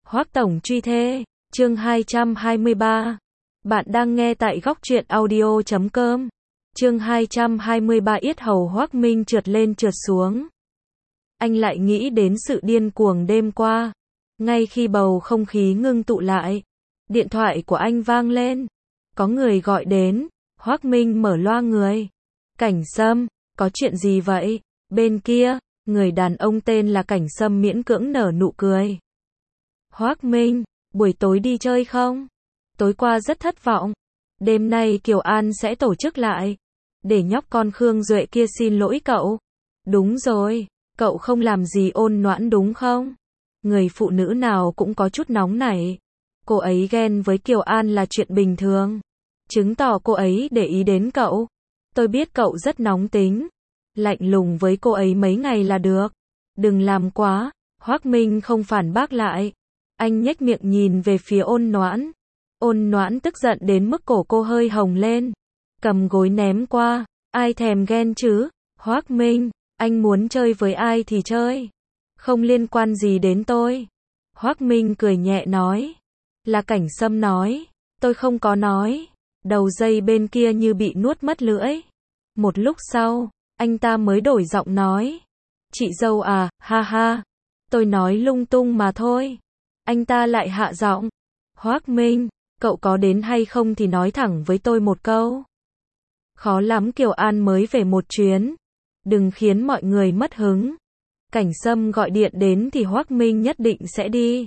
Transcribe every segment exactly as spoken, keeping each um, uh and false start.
Hoắc Tổng truy thê, chương hai trăm hai mươi ba. Bạn đang nghe tại góc truyện audio chấm com. Chương hai trăm hai mươi ba yết hầu Hoắc Minh trượt lên trượt xuống. Anh lại nghĩ đến sự điên cuồng đêm qua. Ngay khi bầu không khí ngưng tụ lại, điện thoại của anh vang lên. Có người gọi đến, Hoắc Minh mở loa người. Cảnh Sâm, có chuyện gì vậy? Bên kia, người đàn ông tên là Cảnh Sâm miễn cưỡng nở nụ cười. Hoắc Minh, buổi tối đi chơi không? Tối qua rất thất vọng. Đêm nay Kiều An sẽ tổ chức lại. Để nhóc con Khương Duệ kia xin lỗi cậu. Đúng rồi, cậu không làm gì ôn nhoãn đúng không? Người phụ nữ nào cũng có chút nóng nảy. Cô ấy ghen với Kiều An là chuyện bình thường. Chứng tỏ cô ấy để ý đến cậu. Tôi biết cậu rất nóng tính. Lạnh lùng với cô ấy mấy ngày là được. Đừng làm quá. Hoắc Minh không phản bác lại. Anh nhếch miệng nhìn về phía ôn nhoãn. Ôn nhoãn tức giận đến mức cổ cô hơi hồng lên. Cầm gối ném qua. Ai thèm ghen chứ? Hoắc Minh, anh muốn chơi với ai thì chơi. Không liên quan gì đến tôi. Hoắc Minh cười nhẹ nói. Là Cảnh Sâm nói. Tôi không có nói. Đầu dây bên kia như bị nuốt mất lưỡi. Một lúc sau, anh ta mới đổi giọng nói. Chị dâu à, ha ha. Tôi nói lung tung mà thôi. Anh ta lại hạ giọng. Hoắc Minh, cậu có đến hay không thì nói thẳng với tôi một câu. Khó lắm Kiều An mới về một chuyến. Đừng khiến mọi người mất hứng. Cảnh Sâm gọi điện đến thì Hoắc Minh nhất định sẽ đi.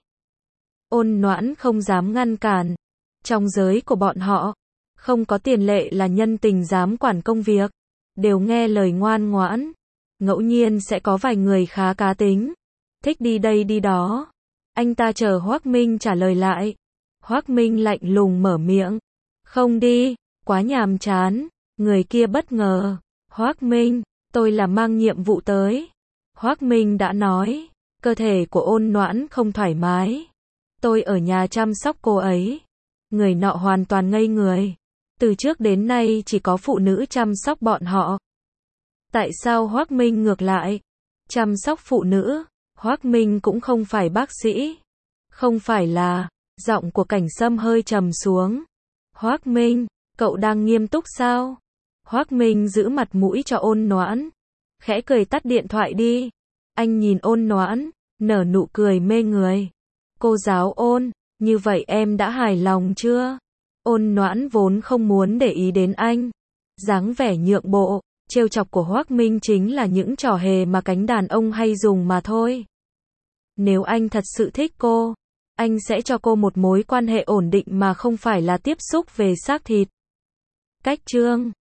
Ôn nhoãn không dám ngăn cản. Trong giới của bọn họ, không có tiền lệ là nhân tình dám quản công việc. Đều nghe lời ngoan ngoãn. Ngẫu nhiên sẽ có vài người khá cá tính. Thích đi đây đi đó. Anh ta chờ Hoắc Minh trả lời lại. Hoắc Minh lạnh lùng mở miệng. Không đi, quá nhàm chán. Người kia bất ngờ. Hoắc Minh, tôi là mang nhiệm vụ tới. Hoắc Minh đã nói. Cơ thể của ôn nhoãn không thoải mái. Tôi ở nhà chăm sóc cô ấy. Người nọ hoàn toàn ngây người. Từ trước đến nay chỉ có phụ nữ chăm sóc bọn họ. Tại sao Hoắc Minh ngược lại? Chăm sóc phụ nữ. Hoắc Minh cũng không phải bác sĩ. Không phải là. Giọng của Cảnh Sâm hơi trầm xuống. Hoắc Minh, cậu đang nghiêm túc sao? Hoắc Minh giữ mặt mũi cho ôn nhoãn. Khẽ cười tắt điện thoại đi. Anh nhìn ôn nhoãn, nở nụ cười mê người. Cô giáo Ôn, như vậy em đã hài lòng chưa? Ôn nhoãn vốn không muốn để ý đến anh. Dáng vẻ nhượng bộ, trêu chọc của Hoắc Minh chính là những trò hề mà cánh đàn ông hay dùng mà thôi. Nếu anh thật sự thích cô, anh sẽ cho cô một mối quan hệ ổn định mà không phải là tiếp xúc về xác thịt. Cách chương